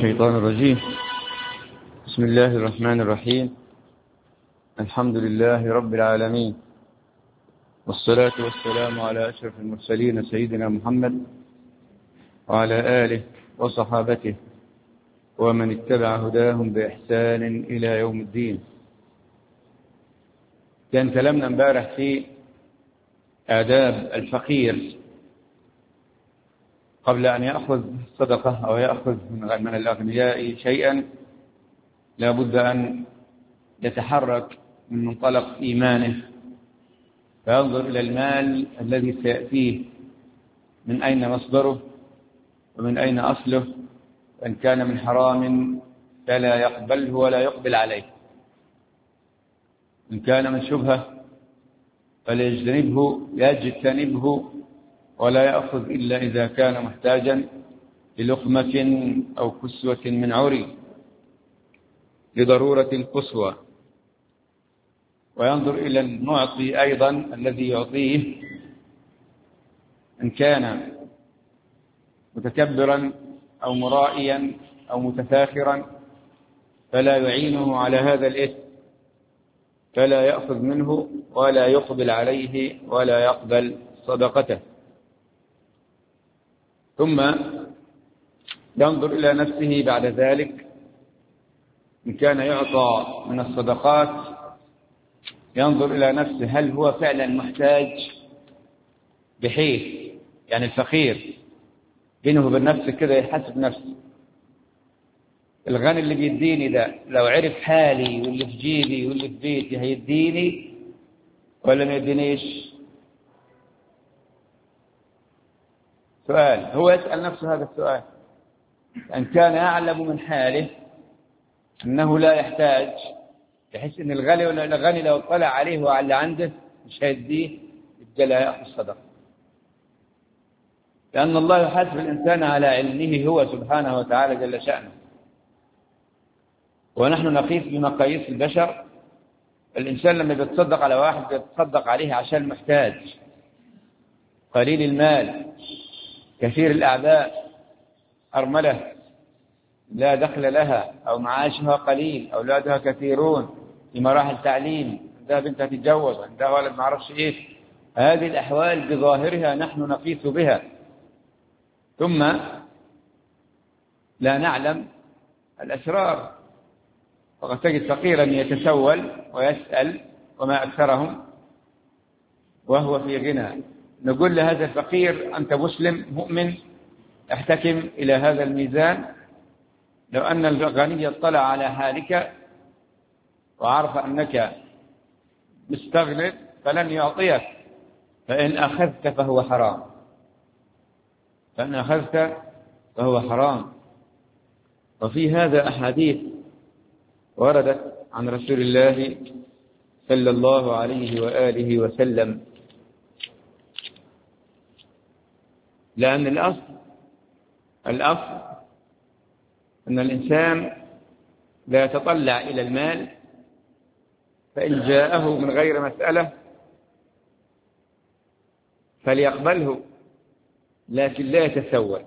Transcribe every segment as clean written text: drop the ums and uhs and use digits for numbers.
الشيطان الرجيم. بسم الله الرحمن الرحيم. الحمد لله رب العالمين، والصلاة والسلام على أشرف المرسلين سيدنا محمد وعلى آله وصحابته ومن اتبع هداهم بإحسان إلى يوم الدين. كان كلامنا امبارح في آداب الفقير قبل أن يأخذ صدقة أو يأخذ من الأغنياء شيئا، لا بد أن يتحرك من منطلق إيمانه، فينظر إلى المال الذي سيأتيه من أين مصدره ومن أين أصله، وإن كان من حرام فلا يقبله ولا يقبل عليه، إن كان من شبهة فليجتنبه ولا يأخذ إلا إذا كان محتاجا للقمة أو كسوة من عري لضرورة القصوى. وينظر إلى المعطي أيضا الذي يعطيه، إن كان متكبرا أو مرائيا أو متفاخرا فلا يعينه على هذا الإثم، فلا يأخذ منه ولا يقبل عليه ولا يقبل صدقته. ثم ينظر إلى نفسه بعد ذلك، إن كان يعطى من الصدقات ينظر إلى نفسه هل هو فعلا محتاج، بحيث يعني الفقير بينه وبين نفسه كده يحسب نفسه، الغني اللي بيديني ده لو عرف حالي واللي في جيبي واللي في بيتي هيديني ولا ما يدينيش؟ سؤال، هو يسأل نفسه هذا السؤال. إن كان يعلم من حاله أنه لا يحتاج، يحس أن الغني لو اطلع عليه وعلى اللي عنده مش هيديه، يبقى لا يأخذ صدقة، لأن الله يحاسب الإنسان على علمه هو سبحانه وتعالى جل شأنه، ونحن نقيس بمقاييس البشر. الإنسان لما بيتصدق على واحد بيتصدق عليه عشان محتاج، قليل المال، كثير الأعباء، أرملة لا دخل لها أو معاشها قليل، أولادها كثيرون في مراحل تعليم، عندها بنت تتجوز، عندها ولد ما عرفش إيش. هذه الأحوال بظاهرها نحن نقيس بها، ثم لا نعلم الأسرار، وقد تجد فقيرا يتسول ويسأل وما أكثرهم وهو في غنى. نقول لهذا الفقير أنت مسلم مؤمن، احتكم إلى هذا الميزان. لو أن الغني اطلع على حالك وعرف أنك مستغنٍ فلن يعطيك، فإن أخذت فهو حرام، فإن أخذت فهو حرام. وفي هذا أحاديث وردت عن رسول الله صلى الله عليه وآله وسلم، لأن الأصل أن الإنسان لا يتطلع إلى المال، فإن جاءه من غير مسألة فليقبله، لكن لا يتسول.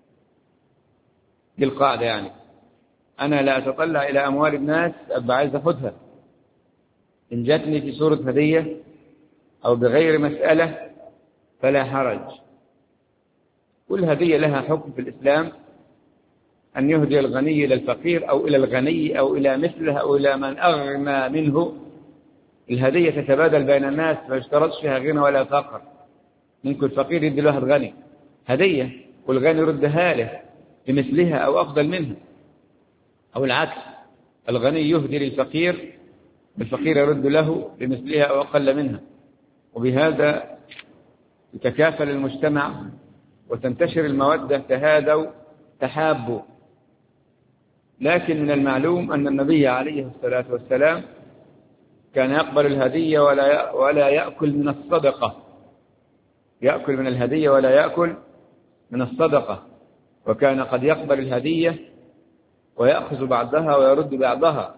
دي القاعدة، يعني أنا لا أتطلع إلى أموال الناس أبقى عايز أخذها، إن جاتني في صورة هدية أو بغير مسألة فلا حرج. كل هدية لها حكم في الإسلام، أن يهدي الغني إلى الفقير أو إلى الغني أو إلى مثله أو إلى من أغنى منه. الهدية تتبادل بين الناس، ما يشترطش فيها غنى ولا فقر. ممكن الفقير يدي له غني هدية والغني يردها له بمثلها أو أفضل منها، أو العكس، الغني يهدي للفقير والفقير يرد له بمثلها أو أقل منها، وبهذا يتكافل المجتمع وتنتشر المودة، تهادوا تحابوا. لكن من المعلوم أن النبي عليه الصلاة والسلام كان يقبل الهدية ولا يأكل من الصدقة، يأكل من الهدية ولا يأكل من الصدقة، وكان قد يقبل الهدية ويأخذ بعضها ويرد بعضها،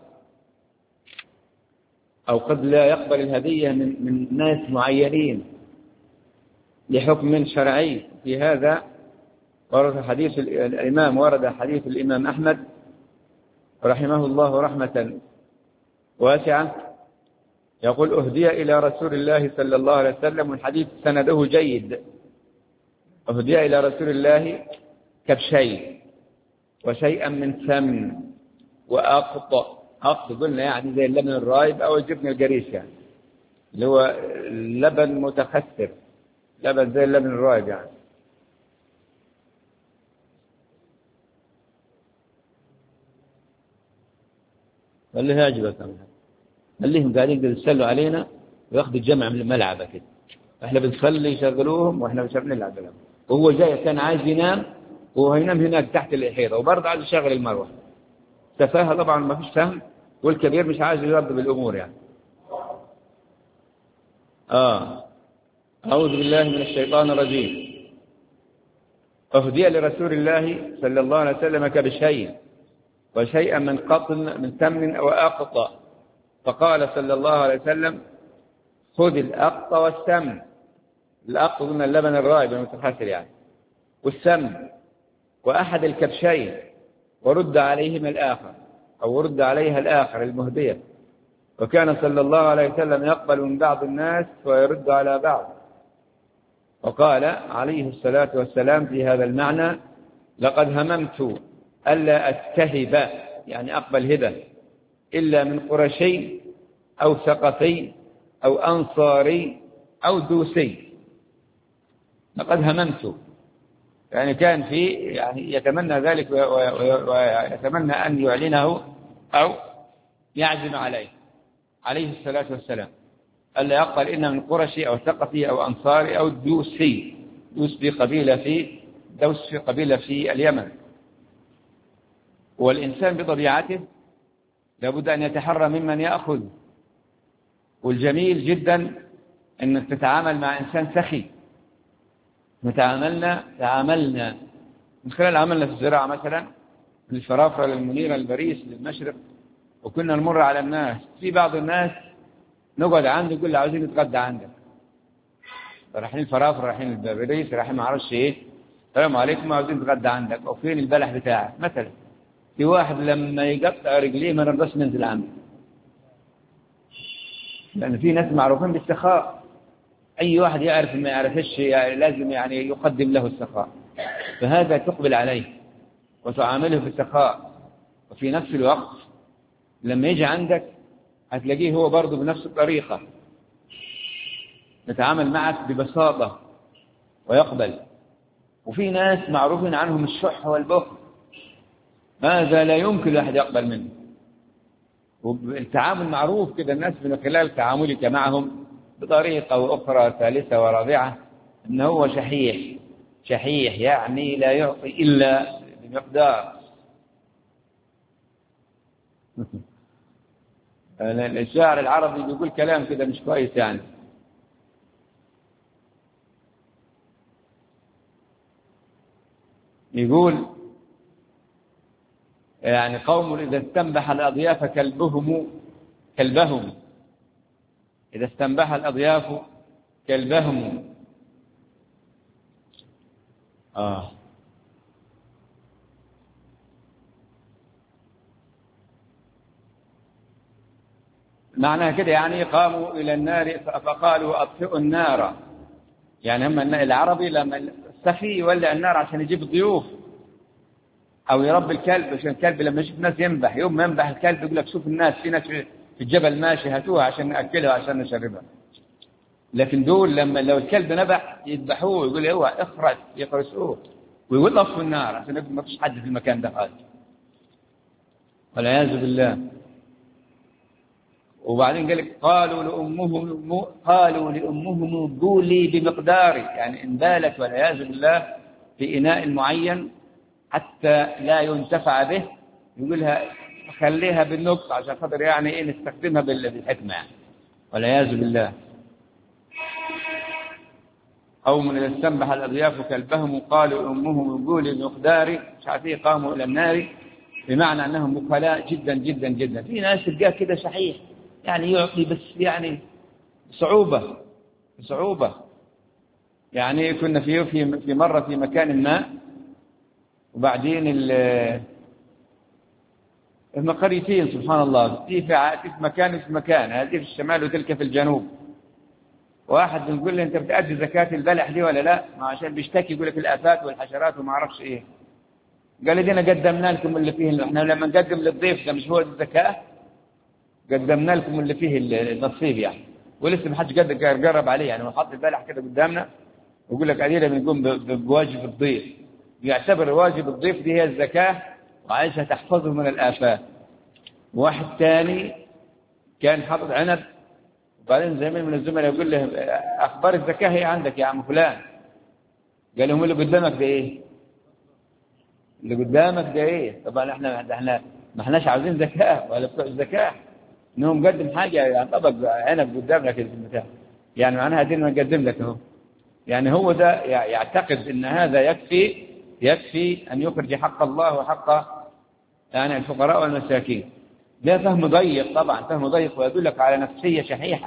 أو قد لا يقبل الهدية من ناس معينين لحكم شرعي. في هذا ورد حديث الإمام أحمد رحمه الله رحمة واسعة، يقول: أهدي إلى رسول الله صلى الله عليه وسلم، والحديث سنده جيد. أهدي إلى رسول الله كبشين وشيئا من سمن وأقط. قلنا يعني زي اللبن الرايب أو الجبن الجريش، يعني اللي هو لبن متخثر، لبن زي اللبن الرايب يعني. اللي يعجبك خليهم قاعدين يتسلوا علينا وياخذوا الجمع من الملعب كده، احنا بنصلي يشغلوهم واحنا مش بنلعب لهم، وهو جاي كان عايز ينام وهو ينام هناك تحت الحيطه وبرضه عايز يشغل المروحه. تفاهه طبعا، ما فيش فهم، والكبير مش عايز يرد بالامور يعني. أعوذ بالله من الشيطان الرجيم. أهدي لرسول الله صلى الله عليه وسلم كبشين وشيئا من قطن من تمن وأقط، فقال صلى الله عليه وسلم: خذ الأقط والسمن. الأقط من اللبن الرايب المتخاثر يعني، والسمن وأحد الكبشين، ورد عليهما الآخر، أو رد عليها الآخر المهدية. وكان صلى الله عليه وسلم يقبل من بعض الناس ويرد على بعض. وقال عليه الصلاة والسلام في هذا المعنى: لقد هممت ألا أستهب، يعني أقبل هبة، إلا من قرشي أو ثقفي أو أنصاري أو دوسي. لقد هممت، يعني كان في يعني يتمنى ذلك ويتمنى أن يعلنه أو يعزم عليه عليه الصلاة والسلام، ألا يقبل إلا من قرشي أو ثقفي أو أنصاري أو دوسي. دوس في قبيلة في اليمن. والإنسان بطبيعته لابد أن يتحرى ممن يأخذ، والجميل جدا أنك تتعامل مع إنسان سخي. تعاملنا من خلال عملنا في الزراعة مثلا، من الفرافرة للمنيرة للبريس للمشرق، وكنا نمر على الناس، في بعض الناس نقعد عنده يقول له: عاوزين نتغدى عندك. رايحين الفرافرة، رايحين البريس، رايحين ما اعرفش ايه، السلام عليكم عاوزين نتغدى عندك، او فين البلح بتاعك مثلا. في واحد لما يقطع رجليه ما نرضاش ننزل عنده، لأن في ناس معروفين بالسخاء. أي واحد يعرف ما يعرفش يعني لازم يعني يقدم له السخاء، فهذا تقبل عليه وتعامله بالسخاء. وفي نفس الوقت لما يجي عندك هتلاقيه هو برضه بنفس الطريقة، يتعامل معك ببساطة ويقبل. وفي ناس معروفين عنهم الشح والبخل، هذا لا يمكن أحد يقبل منه. والتعامل معروف كده، الناس من خلال تعاملك معهم بطريقة وأخرى ثالثة ورابعة أنه هو شحيح يعني لا يعطي إلا بمقدار. الشاعر العربي بيقول كلام كده مش كويس، يعني يقول يعني: قوم إذا استنبح الأضياف كلبهم، إذا استنبح الأضياف كلبهم. معناها كده يعني قاموا إلى النار فقالوا: أطفئوا النار. يعني هم العربي لما السخي يولع النار عشان يجيب الضيوف، أو يربي الكلب، عشان الكلب لما يشوف ناس ينبح، يوم ما ينبح الكلب يقول لك: شوف الناس، في ناس في الجبل ماشي، هاتوها عشان نأكلها عشان نشربها. لكن دول لو الكلب نبح يذبحوه، يقول: اوعى اخرس، يخرسوه ويولعوا في النار عشان ما فيش حد في المكان ده خالص، والعياذ بالله. وبعدين قال لك: قالوا لأمهم بولي بمقداري، يعني إن بالت والعياذ بالله في إناء معين حتى لا ينتفع به، يقولها خليها بالنقص عشان خاطر يعني إيه نستخدمها بالحكمة يعني، والعياذ بالله. قوم إذا استنبح الأضياف كلبهم قالوا أمهم بولي بمقداري، مش عارفين، قاموا إلى النار، بمعنى أنهم بخلاء جدا جدا جدا. في ناس تلقاه كده صحيح يعني يعطي بس يعني صعوبة. يعني كنا في مرة في مكان ما، وبعدين المقريتين سبحان الله، دي في مكان، هذه في الشمال وتلك في الجنوب. واحد بنقول له أنت بتأدي زكاة البلح دي ولا لا؟ ما عشان بيشتكي يقول لك الآفات والحشرات وما أعرفش إيه. قال لي دينا قدمنا لكم اللي فيه، إحنا لما نقدم للضيف ده مش هو الزكاة، قدمنا لكم اللي فيه النصيب يعني، ولسه ما حدش قرب عليه يعني، وحط البلح كده قدامنا ويقول لك قليلا بنقوم بواجب الضيف، يعتبر واجب الضيف دي هي الزكاة وعايشها تحفظه من الآفات. واحد ثاني كان حاطط عنب، وبعدين زميل من الزملاء يقول له أخبار الزكاة هي عندك يا عم فلان؟ قال لهم اللي قدامك ده إيه؟ اللي قدامك ده إيه؟ طبعا إحنا ما إحناش عاوزين زكاة ولا بتوع الزكاة، إنهم مقدم حاجة يعني طبق عنب قدامنا كده في المكان، يعني معناها دين نقدم لك أهو. يعني هو ده يعتقد أن هذا يكفي أن يخرج حق الله وحق يعني الفقراء والمساكين. ده فهم ضيق طبعا، فهم ضيق، ويدلك على نفسية شحيحة،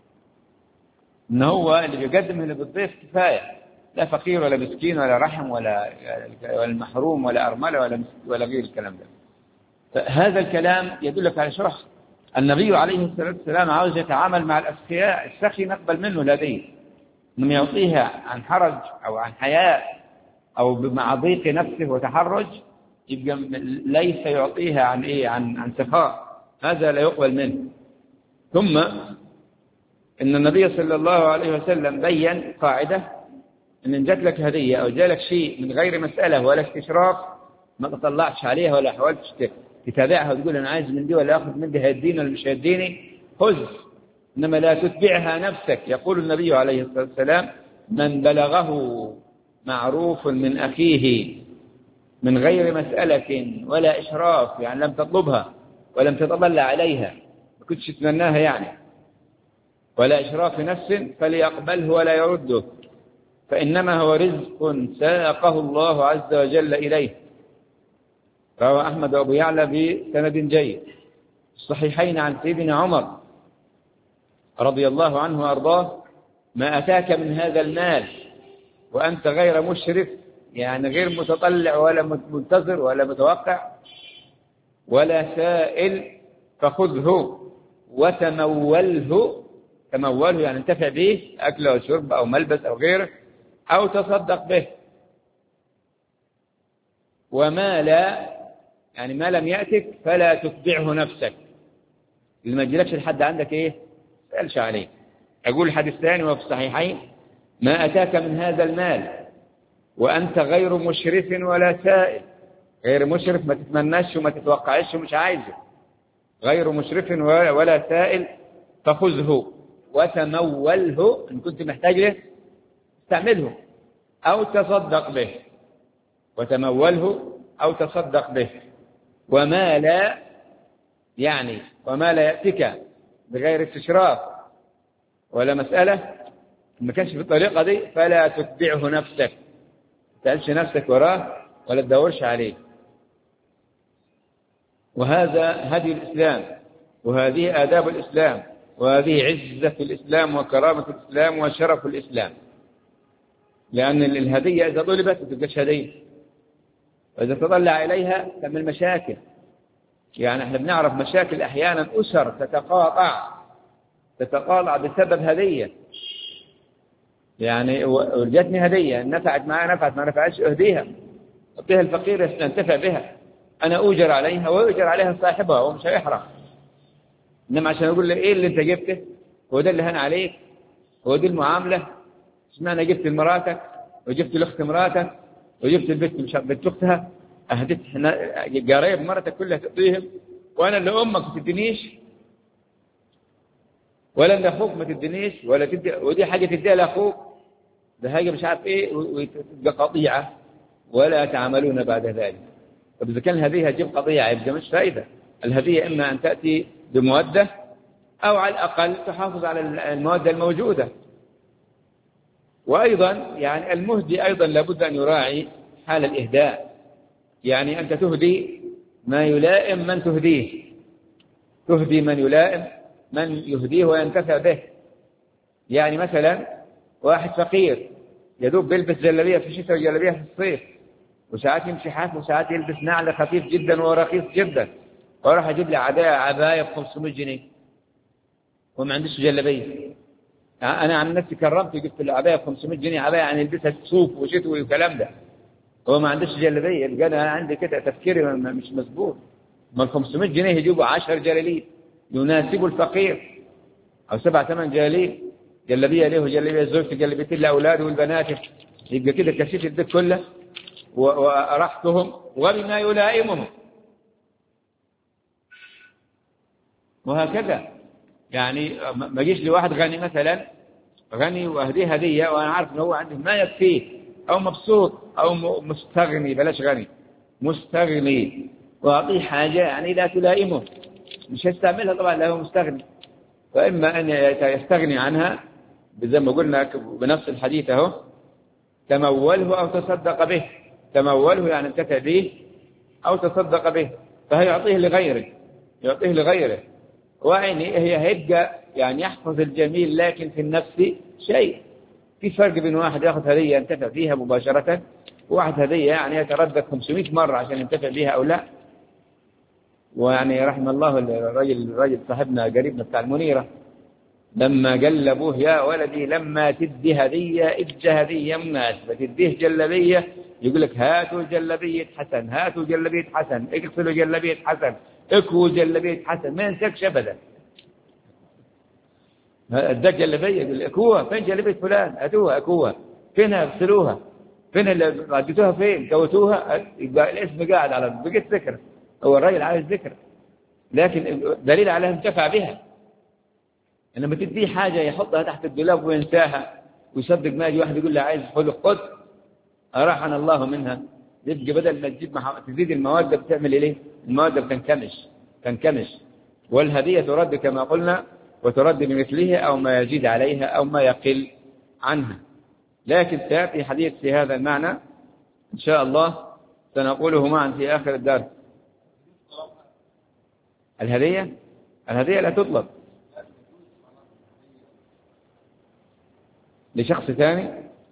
إن هو اللي بيقدم اللي بالضيف كفاية، لا فقير ولا مسكين ولا رحم ولا المحروم ولا أرملة ولا غير الكلام ده. فهذا الكلام يدلك على شرح النبي عليه الصلاة والسلام عاوز يتعامل مع الأسخياء، السخي نقبل منه الهدية، من يعطيها عن حرج أو عن حياء أو مع ضيق نفسه وتحرج، يبقى ليس يعطيها عن إيه، عن سخاء، هذا لا يقبل منه. ثم إن النبي صلى الله عليه وسلم بين قاعدة إن جات لك هدية أو جالك شيء من غير مسألة ولا استشراف، ما تطلعش عليها ولا حاولتش تتابعها وتقول أنا عايز من دي ولا أخذ من دي، هيديني ولا مش هيديني، خذ، إنما لا تتبعها نفسك. يقول النبي عليه الصلاة والسلام من بلغه معروف من أخيه من غير مسألة ولا إشراف، يعني لم تطلبها ولم تتطلع عليها، ما كنتش تتمناها يعني، ولا إشراف نفس، فليقبله ولا يرده، فإنما هو رزق ساقه الله عز وجل إليه. رواه أحمد وأبو يعلى بسند جيد الصحيحين عن سيدنا عمر رضي الله عنه وأرضاه: ما أتاك من هذا المال وأنت غير مشرف، يعني غير متطلع ولا منتظر ولا متوقع ولا سائل، فخذه وتموله، تموله يعني انتفع به، أكل أو شرب أو ملبس أو غيره، أو تصدق به. وما لا، يعني ما لم يأتك فلا تتبعه نفسك، اللي ما يجيلكش لحد عندك إيه سألش عليه. أقول الحديث الثاني وفي الصحيحين: ما أتاك من هذا المال وأنت غير مشرف ولا سائل، غير مشرف ما تتمناش وما تتوقعش ومش عايزه، غير مشرف ولا سائل، فخذه وتموله، إن كنت محتاج له استعمله، أو تصدق به، وتموله أو تصدق به. وما لا، يعني وما لا يأتيك بغير استشراف ولا مسألة، ما كانش بالطريقة دي، فلا تتبعه نفسك، تسألش نفسك وراه ولا تدورش عليه. وهذا هدي الإسلام، وهذه آداب الإسلام، وهذه عزة الإسلام وكرامة الإسلام وشرف الإسلام. لأن الهدية إذا طلبت ما تبقاش هدية، وإذا تطلع إليها تعمل مشاكل. يعني احنا بنعرف مشاكل أحيانا، أسر تتقاطع بسبب هدية، يعني جاتني هدية نفعت معها نفعت، ما نفعتش أهديها، أعطيها الفقير ينتفع بها، أنا أوجر عليها ويؤجر عليها صاحبها ومش هيحرم. إنما عشان أقول له إيه اللي أنت جبته، هو ده اللي هن عليك، هو دي المعاملة، اشمعنى جبت لمراتك وجبت لأخت مراتك وجبت البنت مش بنت أختها، أهدت قرايب مرتك كلها تعطيهم، وأنا اللي أمك ما تدينيش، ولا اللي أخوك ما تدينيش ولا تدي، ودي حاجة تديها لأخوك، ده حاجة مش عارف إيه، وتبقى قطيعة ولا يتعاملون بعد ذلك. طب إذا كان الهدية هتجيب قضية يبقى مش فائدة. الهدية إما أن تأتي بمودة أو على الأقل تحافظ على المودة الموجودة. وأيضا يعني المهدي أيضا لابد أن يراعي حال الإهداء، يعني أنت تهدي ما يلائم من تهديه، تهدي من يلائم من يهديه وينتفع به. يعني مثلا واحد فقير يدوب بيلبس جلابية في الشتاء وجلابية في الصيف، وساعات يمشي حاف، وساعات يلبس نعل خفيف جدا ورخيص جدا، وراح أجيب لي عباية ب500 جنيه وما عنديش جلابية. أنا عن نفسي كرمت جبت له عباية ب500 جنيه، عباية يعني يلبسها صوف وشتوي والكلام ده، هو ما عندوش جلابية. يبقى أنا عندي كده تفكيري مش مظبوط. ما 500 جنيه يجيبوا 10 جلاليب يناسبوا الفقير، أو 7 8 جلاليب، جلابية له وجلابية زوجته، جلابيتين لأولاده والبنات، يبقى كده كشيت البيت كله وأرحتهم وبما يلائمهم، وهكذا. يعني ما يجيش لواحد غني مثلا، غني وأهديه هدية وأنا عارف إنه هو عنده ما يكفيه، أو مبسوط أو مستغني، بلاش غني، مستغني، وأعطيه حاجة يعني لا تلائمه، مش هيستعملها طبعا لأنه مستغني. فإما أن يستغني عنها زي ما قلنا بنفس الحديث أهو، تموله أو تصدق به. تموله يعني انتفع به أو تصدق به، فهيعطيه لغيره، يعطيه لغيره. وعيني هي هيبقى يعني يحفظ الجميل، لكن في النفس شيء. في فرق بين واحد يأخذ هدية ينتفع فيها مباشرة، وواحد هدية يعني يتردد 500 مرة عشان ينتفع بها أو لا. ويعني رحم الله الرجل صاحبنا قريبنا بتاع المنيرة، لما قال لأبوه يا ولدي لما تدي هدية ادي هدية مناسبة، تديه جلبية يقول لك هاتوا جلبية حسن، هاتوا جلبية حسن، اغسلوا جلبية حسن، اكووا جلبية حسن، ما ينسكش أبدا. اداك جلبية يقول اكوها، فين جلبية فلان؟ هاتوها اكوها، فينها؟ اغسلوها، فين اللي رديتوها؟ فين كوتوها؟ يبقى الاسم قاعد على بقيت ذكر، هو الراجل عايز ذكر، لكن دليل على انتفع بها. لما تديه حاجة يحطها تحت الدولاب وينساها، ويصدق ما يجي واحد يقول له عايز خد، أراحنا الله منها. يبقى بدل ما تزيد المواد بتعمل إيه؟ المواد تنكمش. والهدية ترد كما قلنا، وترد بمثلها أو ما يزيد عليها أو ما يقل عنها. لكن سيأتي حديث في هذا المعنى إن شاء الله، سنقوله معا في آخر الدرس. الهدية لا تطلب لشخص ثاني.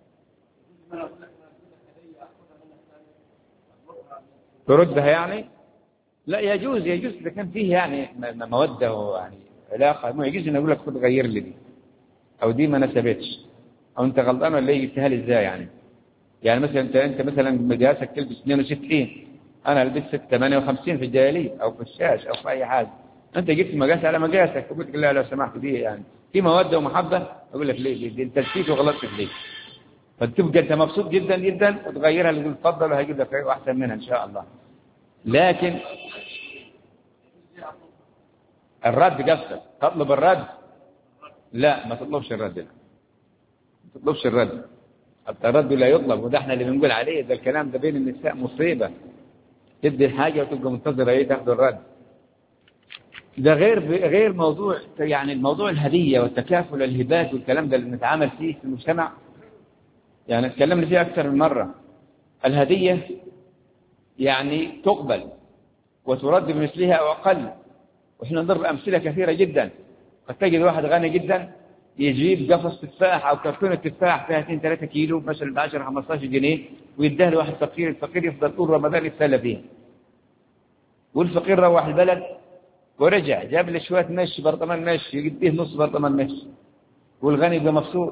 تردها يعني؟ لا يجوز إذا كان فيه يعني مودة ويعني علاقة، ما يجوز إن أقول لك خد غير لي دي، أو دي ما نسبتش، أو أنت غلطان ولا جبتها لي إزاي يعني مثلا أنت مثلا مقاسك تلبس 62، أنا لبست 58 في الجاهلية أو في الشاش أو في أي حاجة، أنت جبت مقاس على مقاسك، قلت لا لو سمحت دي يعني في مودة ومحبة، أقول لك ليه دي أنت نسيت وغلطت في ليه، فتبقى أنت مبسوط جدا جدا وتغيرها اللي تفضل وهجيب لك أحسن منها إن شاء الله. لكن الرد قصدك تطلب الرد؟ لا ما تطلبش الرد، ما تطلبش الرد، الرد لا يطلب، وده احنا اللي بنقول عليه ده الكلام ده بين النساء مصيبة، تدي الحاجة وتبقى منتظرة ايه تاخذ الرد. ده غير موضوع يعني الموضوع الهدية والتكافل الهبات والكلام ده اللي بنتعامل فيه في المجتمع، يعني اتكلمنا فيه أكثر من مرة. الهدية يعني تقبل وترد بمثلها أو أقل، وإحنا نضرب أمثلة كثيرة جدا. قد تجد واحد غني جدا يجيب قفص تفاح أو كرتونة تفاح فيها 2-3 كيلو مثلا ب 10-15 جنيه ويديها لواحد فقير، الفقير يفضل طول رمضان يتسلى فيها، والفقير روح البلد ورجع جاب لي شوية مشي، برطمان مشي يديه نص برطمان مشي، والغني يبقى مبسوط.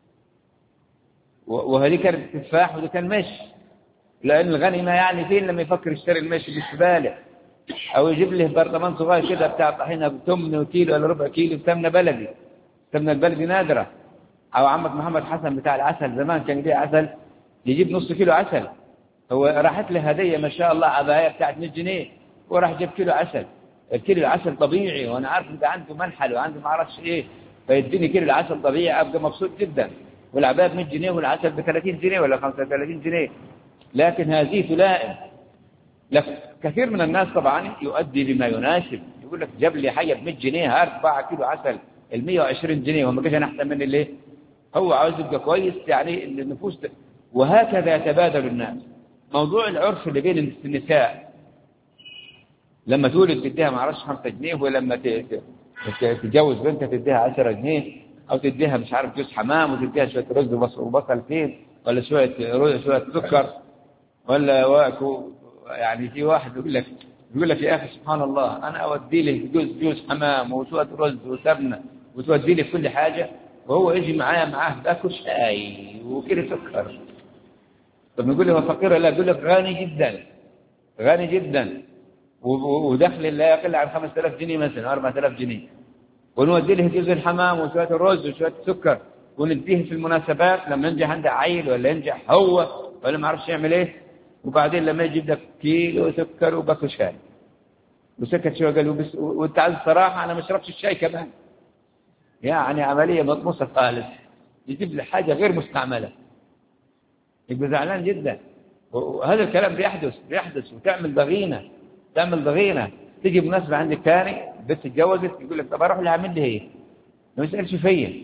وهذه كانت تفاح وده كان مشي، لأن الغني ما يعني فين لما يفكر يشتري المشي بالزبالة، أو يجيب له برطمان صغير كده بتاع طحينة ب8 كيلو ولا ربع كيلو سمنة بلدي، سمنة البلدي نادرة. أو عمك محمد حسن بتاع العسل زمان كان يبيع عسل، يجيب نص كيلو عسل، هو راحت له هدية ما شاء الله عباية بتاعت 100 جنيه وراح جاب كيلو عسل. الكيلو العسل طبيعي، وأنا عارف إنه عنده منحل وعنده ما أعرفش إيه، فيديني كيلو العسل طبيعي أبقى مبسوط جدا، والعباية ب 100 جنيه والعسل ب 30 جنيه ولا 35 جنيه. لكن هذه تلائم. كثير من الناس طبعا يؤدي بما يناسب، يقول لك جاب لي حاجة ب 100 جنيه 4 كيلو عسل ال 120 جنيه وما جاش أنا أحسن مني ليه؟ هو عاوز يبقى كويس يعني النفوس وهكذا يتبادل الناس. موضوع العرف اللي بين النساء، لما تولد تديها ما اعرفش 5 جنيه، ولما تتجوز بنتها تديها 10 جنيه، او تديها مش عارف جوز حمام، وتديها شويه رز وبصل فين، ولا شويه سكر. ولا واكو يعني في واحد يقول لك يا أخي سبحان الله أنا أودي له جوز حمام وشوية رز وسمنة وتودي لي كل حاجة، وهو يجي معاه باكل شاي وكيلو سكر. طب نقول له هو فقير؟ لا، يقول لك غني جدا، غني جدا، ودخل لا يقل عن 5000 جنيه مثلا 4000 جنيه، ونودي له جوز الحمام وشوية الرز وشوية السكر، ونديه في المناسبات لما ينجح عنده عيل ولا ينجح هو ولا ما عرفش يعمل ايه، وبعدين لما يجيب لك كيلو سكر وباكل شاي. وسكت شويه قال له بس، وانت عايز الصراحه انا ما شربتش الشاي كمان. يعني عمليه مطموسه خالص، يجيب لي حاجه غير مستعمله، يبقى زعلان جدا. وهذا الكلام بيحدث وتعمل ضغينه. تيجي مناسبه عندك ثاني بنت اتجوزت يقول لك طب اروح لها اعمل لي ايه؟ ما يسالش فيا.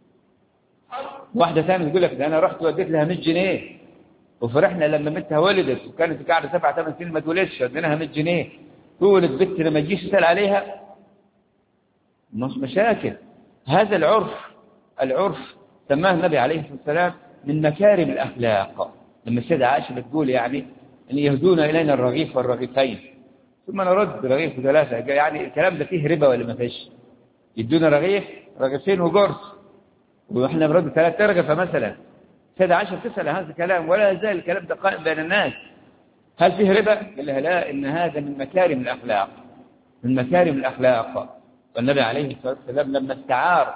واحده ثانيه تقول لك ده انا رحت وديت لها 100 جنيه وفرحنا لما بنتها ولدت وكانت قاعده 7 8 سنين ما تولدش، اديناها 100 جنيه تولد بنت لما تجيش تسال عليها. مش مشاكل. هذا العرف سماه النبي عليه الصلاه والسلام من مكارم الاخلاق. لما السيده عائشه بتقول يعني ان يهدون الينا الرغيف والرغيفين ثم نرد رغيف وثلاثه، يعني الكلام ده فيه ربا ولا ما فيش؟ يدونا رغيفين وقرص واحنا بنرد 3 رغفه مثلا. السيده عائشه بتسال هذا الكلام ولا يزال الكلام ده قائم بين الناس. هل فيه ربا؟ قال لها لا، إن هذا من مكارم الأخلاق، من مكارم الأخلاق. والنبي عليه الصلاة والسلام لما استعار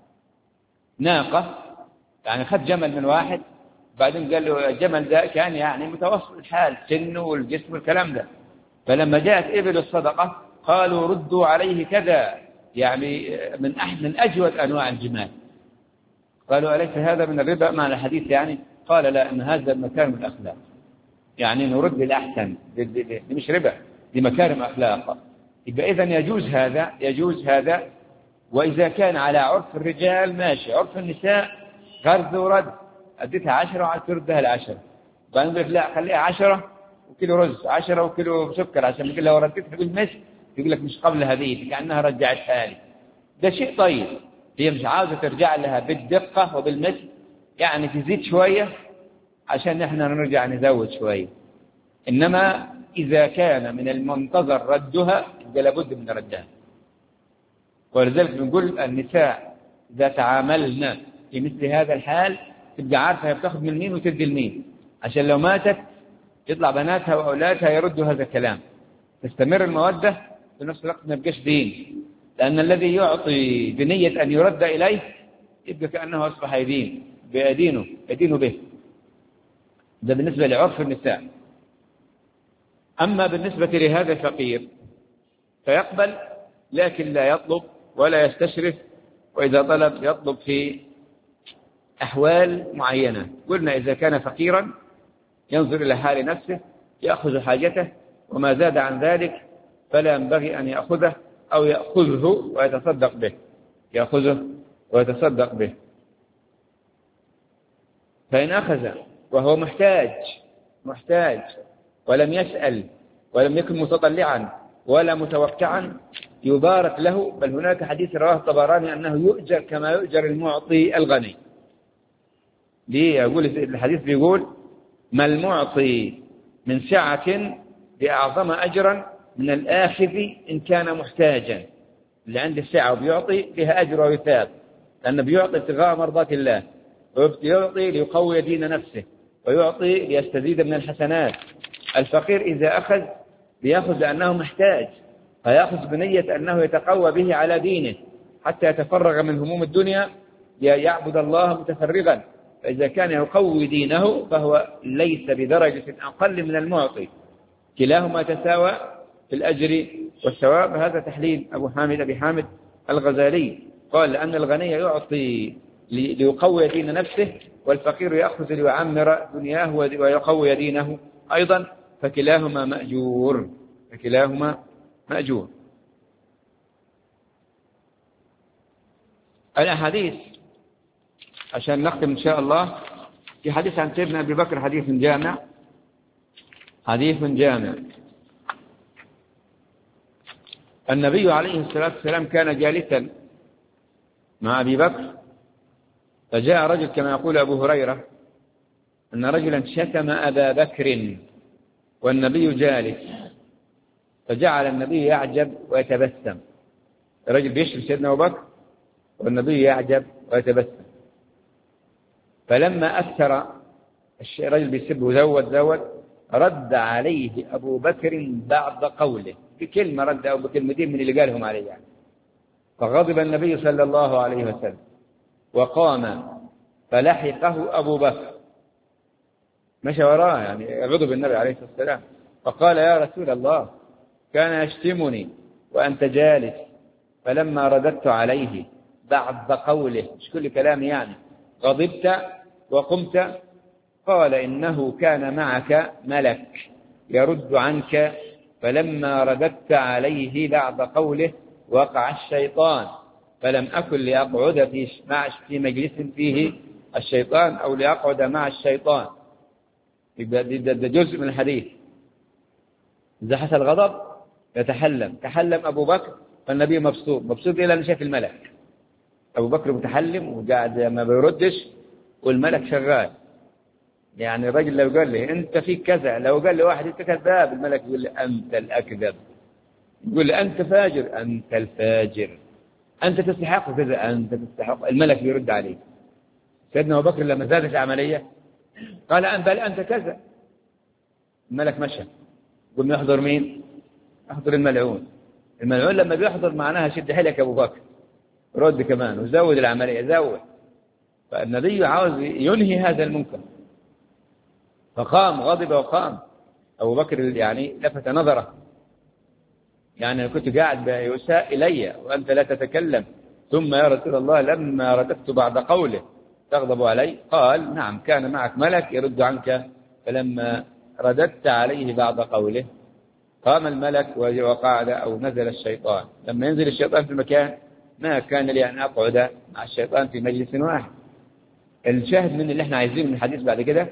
ناقة، يعني خد جمل من واحد بعدين قال له الجمل ده كان يعني متوسط الحال سنه والجسم والكلام ده، فلما جاءت إبل الصدقة قالوا ردوا عليه كذا، يعني من أجود أنواع الجمال. قالوا أليس هذا من الربا؟ معنى الحديث يعني قال لا، إن هذا مكارم الأخلاق، يعني نرد الأحسن، دي مش ربا، دي مكارم أخلاق. يبقى إذن يجوز هذا. وإذا كان على عرف الرجال ماشي، عرف النساء غرز ورد، أديتها 10 وعاد تردها 10، بعدين يقول لك لا خليها 10 وكيلو رز 10 وكيلو سكر، عشان يقول لو رديتها بالمثل يقول لك مش قبل هذه كأنها رجعتها لي. ده شيء طيب، هي مش عاوزة ترجع لها بالدقة وبالمثل، يعني تزيد شوية عشان احنا نرجع نزود شوية. إنما إذا كان من المنتظر ردها لابد من ردها. ولذلك بنقول النساء إذا تعاملنا في مثل هذا الحال تبقى عارفة هي بتاخذ من مين وتدي لمين، عشان لو ماتت يطلع بناتها وأولادها يردوا هذا الكلام، تستمر المودة في نفس الوقت ما يبقاش دين. لأن الذي يعطي بنية أن يرد إليه يبقى كأنه أصبح يدين به. ده بالنسبة لعرف النساء. أما بالنسبة لهذا الفقير فيقبل لكن لا يطلب ولا يستشرف، وإذا طلب يطلب في أحوال معينة. قلنا إذا كان فقيرا ينظر إلى حال نفسه يأخذ حاجته، وما زاد عن ذلك فلا ينبغي أن يأخذه أو يأخذه ويتصدق به. فإن أخذ وهو محتاج ولم يسأل ولم يكن متطلعا ولا متوقعا يبارك له. بل هناك حديث رواه الطبراني أنه يؤجر كما يؤجر المعطي الغني. ليه يقول الحديث؟ بيقول ما المعطي من سعة بأعظم أجرا من الآخذ إن كان محتاجا. اللي عنده السعة وبيعطي لها أجر ويثاب، لأنه بيعطي ابتغاء مرضات الله، ويعطي ليقوي دين نفسه، ويعطي ليستزيد من الحسنات. الفقير إذا أخذ بيأخذ لأنه محتاج، فيأخذ بنية أنه يتقوى به على دينه حتى يتفرغ من هموم الدنيا ليعبد الله متفرغا. فإذا كان يقوي دينه فهو ليس بدرجة أقل من المعطي، كلاهما تساوى في الأجر والثواب. هذا تحليل أبي حامد الغزالي، قال لأن الغني يعطي ليقوي دين نفسه، والفقير يأخذ ليعمر دنياه ويقوي دينه أيضا، فكلاهما مأجور. الأحاديث عشان نختم إن شاء الله، في حديث عن سيدنا أبي بكر، حديث جامع. النبي عليه الصلاة والسلام كان جالسا مع أبي بكر، فجاء رجل كما يقول أبو هريرة أن رجلا شتم أبا بكر والنبي جالس، فجعل النبي يعجب ويتبسم. الرجل بيشتم سيدنا أبو بكر والنبي يعجب ويتبسم. فلما أكثر الرجل بيسب وزود رد عليه أبو بكر بعد قوله بكلمة، رد أو بكلمتين من اللي قالهم عليه يعني. فغضب النبي صلى الله عليه وسلم وقام فلحقه أبو بكر، مشى وراه يعني غضب النبي عليه الصلاة والسلام، فقال يا رسول الله كان يشتمني وأنت جالس، فلما رددت عليه بعد قوله، مش كل كلام يعني، غضبت وقمت. قال إنه كان معك ملك يرد عنك، فلما رددت عليه بعد قوله وقع الشيطان، فلم أكن لأقعد في مجلس فيه الشيطان أو لأقعد مع الشيطان. ده جزء من الحديث. إذا حصل غضب تحلم أبو بكر، فالنبي مبسوط إلى أن شاف الملك. أبو بكر متحلم وقاعد ما بيردش والملك شغال. يعني الرجل لو قال لي أنت فيك كذا، لو قال لي واحد أنت كذاب، الملك يقول لي أنت الأكذب، يقول لي أنت فاجر، أنت الفاجر، أنت تستحق كذا، أنت تستحق، الملك يرد عليه. سيدنا أبو بكر لما زادت العملية قال بل أنت كذا، الملك مشى. قلنا يحضر مين؟ يحضر الملعون. الملعون لما بيحضر معناها شد حيلك أبو بكر، رد كمان وزود العملية زود. فالنبي عاوز ينهي هذا المنكر، فقام غضب وقام. أبو بكر يعني لفت نظره، يعني كنت قاعد يساء إلي وأنت لا تتكلم، ثم يا رسول الله لما رددت بعد قوله تغضب علي؟ قال نعم كان معك ملك يرد عنك، فلما رددت عليه بعد قوله قام الملك وقعد أو نزل الشيطان. لما ينزل الشيطان في المكان ما كان لي أن أقعد مع الشيطان في مجلس واحد. الشاهد من اللي احنا عايزينه من الحديث بعد كده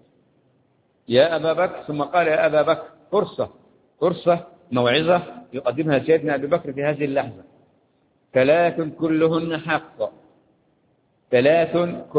يا أبا بكر، ثم قال يا أبا بكر فرصة موعظة يقدمها سيدنا أبي بكر في هذه اللحظة. ثلاث كلهن حق، ثلاث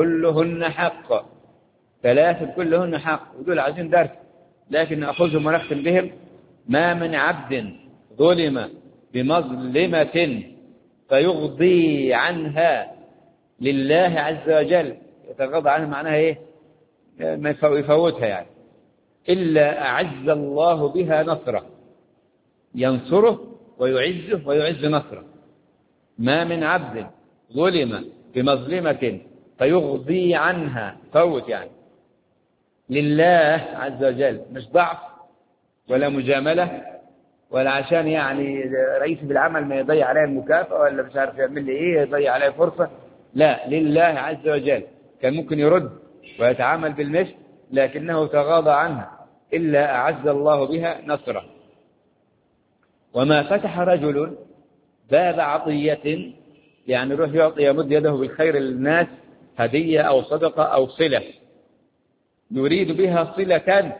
كلهن حق، ودول عايزين درس لكن نأخذهم ونختم بهم. ما من عبد ظلم بمظلمة فيغضي عنها لله عز وجل، يتغاضى عنها معناها ايه؟ ما يفوتها يعني، إلا أعز الله بها نصره، ينصره ويعز نصره. ما من عبد ظلم بمظلمة فيغضي عنها، فوت يعني، لله عز وجل، مش ضعف ولا مجاملة ولا عشان يعني رئيس بالعمل ما يضيع عليه المكافأة ولا مش عارف يعمل لي ايه يضيع عليه فرصة، لا، لله عز وجل. كان ممكن يرد ويتعامل بالمثل لكنه تغاضى عنها، إلا أعز الله بها نصره. وما فتح رجل باب عطية، يعني يروح يعطي يمد يده بالخير للناس، هدية أو صدقة أو صلة، يريد بها صلة،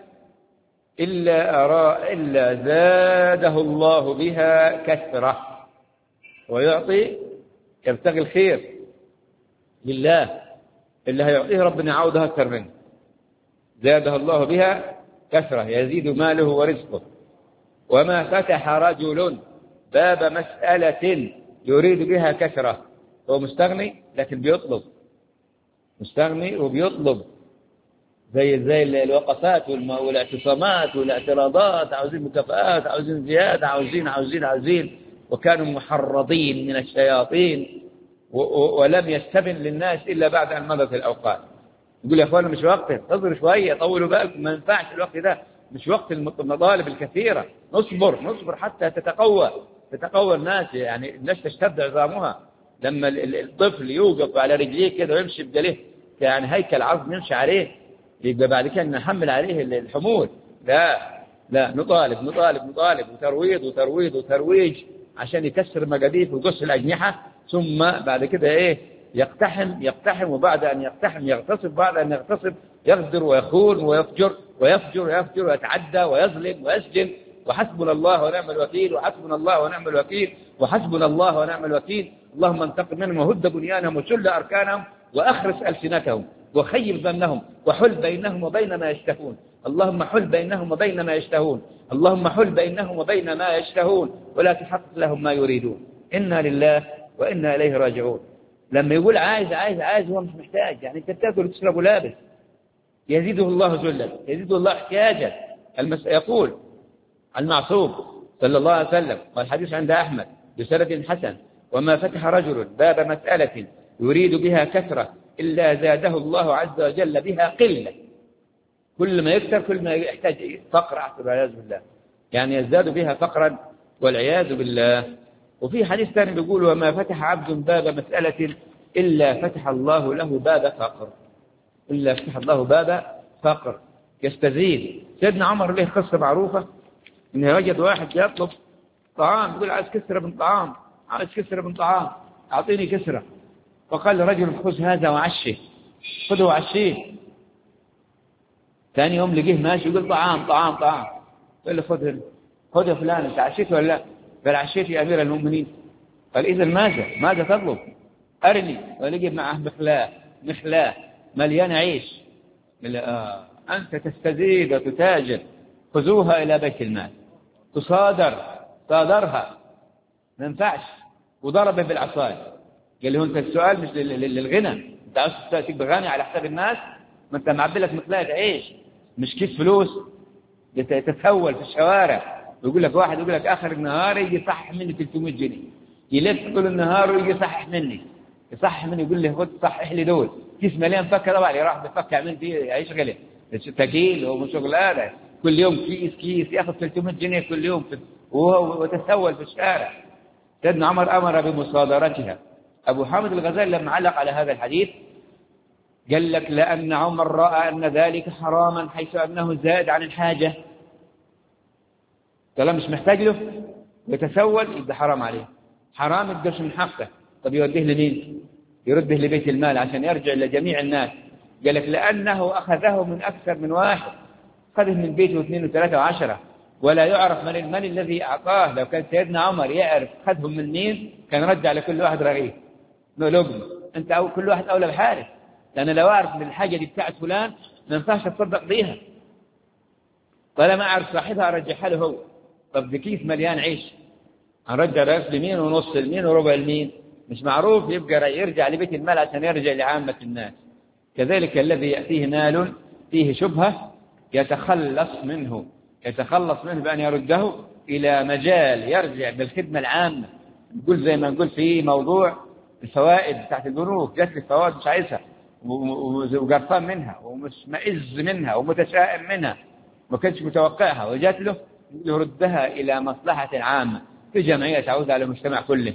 إلا زاده الله بها كثرة. ويعطي يبتغي الخير لله، اللي هيعطيه ربنا يعوضها أكثر منه، زاده الله بها كثرة، يزيد ماله ورزقه. وما فتح رجل باب مسألة يريد بها كثرة، هو مستغني لكن بيطلب، مستغني وبيطلب، زي الوقفات والاعتصامات والاعتراضات، عاوزين مكافآت، عاوزين زيادة، عاوزين، وكانوا محرضين من الشياطين، ولم يستبن للناس إلا بعد أن مضت الأوقات. يقول يا أخوانا مش وقت، انتظروا شوية، طولوا بالكم، ما ينفعش الوقت ده، مش وقت المطالب الكثيرة، نصبر حتى تتقوى الناس، يعني الناس تشتد عظامها. لما الطفل يوقف على رجليه كده ويمشي بجليه يعني هيكل عظم يمشي عليه، يبقى بعد كده نحمل عليه الحمول. لا، نطالب وترويج عشان يكسر مجاديف ويقص الأجنحة، ثم بعد كده ايه؟ يقتحم، وبعد أن يقتحم يغتصب، بعد أن يغتصب يغدر ويخون ويفجر ويتعدى ويظلم ويسجن. وحسبنا الله ونعم الوكيل. اللهم انتقم منهم وهد بنيانهم وشل أركانهم وأخرس ألسنتهم وخيب ظنهم وحل بينهم وبين ما يشتهون اللهم حل بينهم وبين ما يشتهون، اللهم حل بينهم وبين ما يشتهون ولا تحقق لهم ما يريدون. إنا لله وإنا إليه راجعون. لما يقول عايز عايز عايز هو مش محتاج، يعني أنت تأكل وتشرب ولابس. يزيده الله ذلا، يزيده الله احتياجا. يقول المعصوم صلى الله عليه وسلم، والحديث عند أحمد بسند حسن: وما فتح رجل باب مسألة يريد بها كثرة إلا زاده الله عز وجل بها قلة. كل ما يكثر كل ما يحتاج فقر، والعياذ بالله، يعني يزداد بها فقرا والعياذ بالله. وفي حديث ثاني بيقول: وما فتح عبد باب مسألة إلا فتح الله له باب فقر، إلا فتح الله باب فقر يستزيد. سيدنا عمر له قصة معروفة، إنه وجد واحد يطلب طعام، يقول: عايز كسرة من طعام، عايز كسرة من طعام، أعطيني كسرة. فقال رجل: خذ هذا وعشه، خذه وعشيه. ثاني يوم لقيه ماشي يقول: طعام طعام طعام. قال له: خذ يا فلان، أنت عشيت ولا لا؟ قال: عشيت يا أمير المؤمنين. قال: إذا ماذا تطلب؟ أرني. ولقي معه مخلاة مليانة عيش. قال: أنت تستزيد وتتاجر، خذوها إلى بيت المال. صادرها ما ينفعش، وضربه بالعصاية. قال له: أنت السؤال مش للغنى، أنت عاوز تبقى غني على حساب الناس؟ ما أنت معبي لك مخلاة عيش، مش كيس فلوس تتهول في الشوارع. يقول لك واحد يقول لك آخر النهار يجي يصحح مني 300 جنيه، يلف طول النهار ويجي يصحح مني، يقول لي: خد صحح لي دول. كيس مليان فكه، طبعا يروح بفكه يعمل فيه يعيش غلي تكيل وشغلانه، كل يوم كيس ياخذ 300 جنيه كل يوم وتتسول في الشارع. سيدنا عمر امر بمصادرتها. ابو حامد الغزالي لما علق على هذا الحديث قال لك: لان عمر راى ان ذلك حراما حيث انه زاد عن الحاجه، كلام مش محتاج له يتسول، يبقى حرام عليه، حرام الدرس من حقه. طب يوديه لمين؟ يرده لبيت المال عشان يرجع لجميع الناس. قال لك: لأنه أخذه من أكثر من واحد، أخذه من بيته 2 و3 و10، ولا يعرف من الذي أعطاه. لو كان سيدنا عمر يعرف أخذهم من مين كان رجع لكل واحد رغيف لقمة. أنت أو كل واحد أولى بحاله، لأن لو أعرف من الحاجة دي بتاعت فلان ما ينفعش أتصدق بيها، طالما أعرف صاحبها أرجعها له هو. طب ده كيس مليان عيش، هنرجع رأس لمين ونص لمين وربع لمين؟ مش معروف، يبقى يرجع لبيت المال عشان يرجع لعامة الناس. كذلك الذي يأتيه مال فيه شبهة يتخلص منه بأن يرده إلى مجال يرجع بالخدمة العامة. نقول زي ما نقول في موضوع الفوائد بتاعت البنوك، جات لي فوائد مش عايزها وقرفان منها ومشمئز منها ومتشائم منها، ما كانش متوقعها وجات له، يردها إلى مصلحة عامة في جمعية تعود على المجتمع كله،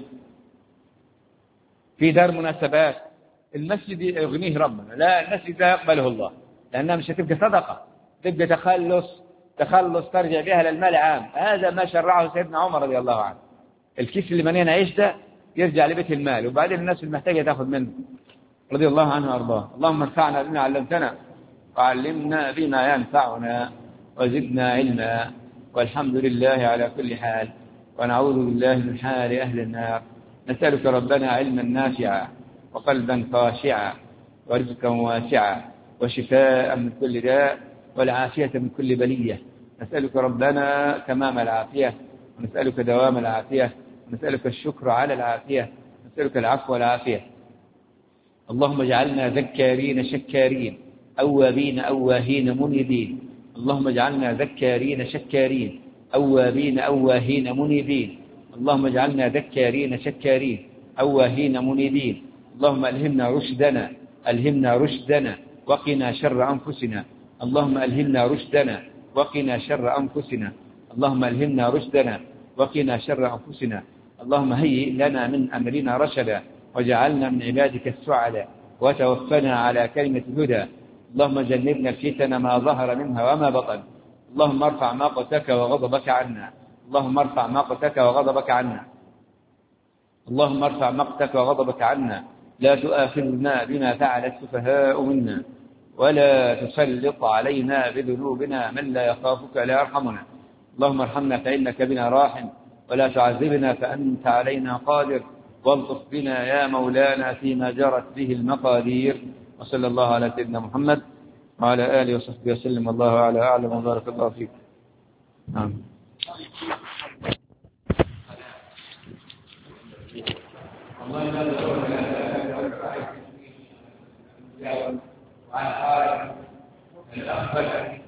في دار مناسبات. المسجد يغنيه ربنا، لا، المسجد لا يقبله الله، لأنها مش هتبقى صدقة، تبقى تخلص ترجع بها للمال عام. هذا ما شرعه سيدنا عمر رضي الله عنه. الكيس اللي مليان عيش ده يرجع لبيت المال، وبعدين الناس المحتاجة تأخذ منه رضي الله عنه وأرضاه. اللهم انفعنا بما علمتنا وعلمنا بما ينفعنا وزدنا علما، والحمد لله على كل حال، ونعوذ بالله من حال أهل النار. نسألك ربنا علما نافعا وقلبا خاشعا ورزقا واسعا وشفاء من كل داء والعافية من كل بلية. نسألك ربنا تمام العافية، ونسألك دوام العافية، ونسألك الشكر على العافية، نسألك العفو والعافية. اللهم اجعلنا ذكارين شكارين أوابين أواهين منيبين. اللهم اجعلنا ذكارين شكارين أوابين أواهين منيبين. اللهم اجعلنا ذكارين شكارين أواهين منيبين. اللهم ألهمنا رشدنا وقنا شر أنفسنا. اللهم ألهمنا رشدنا وقنا شر أنفسنا. اللهم ألهمنا رشدنا وقنا شر أنفسنا. اللهم هيئ لنا من أمرنا رشدا وجعلنا من عبادك السعداء وتوفنا على كلمة الهدى. اللهم جنبنا الفتن ما ظهر منها وما بطن. اللهم ارفع مقتك وغضبك عنا. اللهم ارفع مقتك وغضبك عنا. اللهم ارفع مقتك وغضبك عنا. لا تؤاخذنا بما فعل السفهاء منا، ولا تسلط علينا بذنوبنا من لا يخافك لا يرحمنا. اللهم ارحمنا فإنك بنا راحم، ولا تعذبنا فأنت علينا قادر، والطف بنا يا مولانا فيما جرت به المقادير. وصلى الله على سيدنا محمد وعلى آله وصحبه وسلم. الله أعلى أعلم وبارك الله فيك. نعم. والله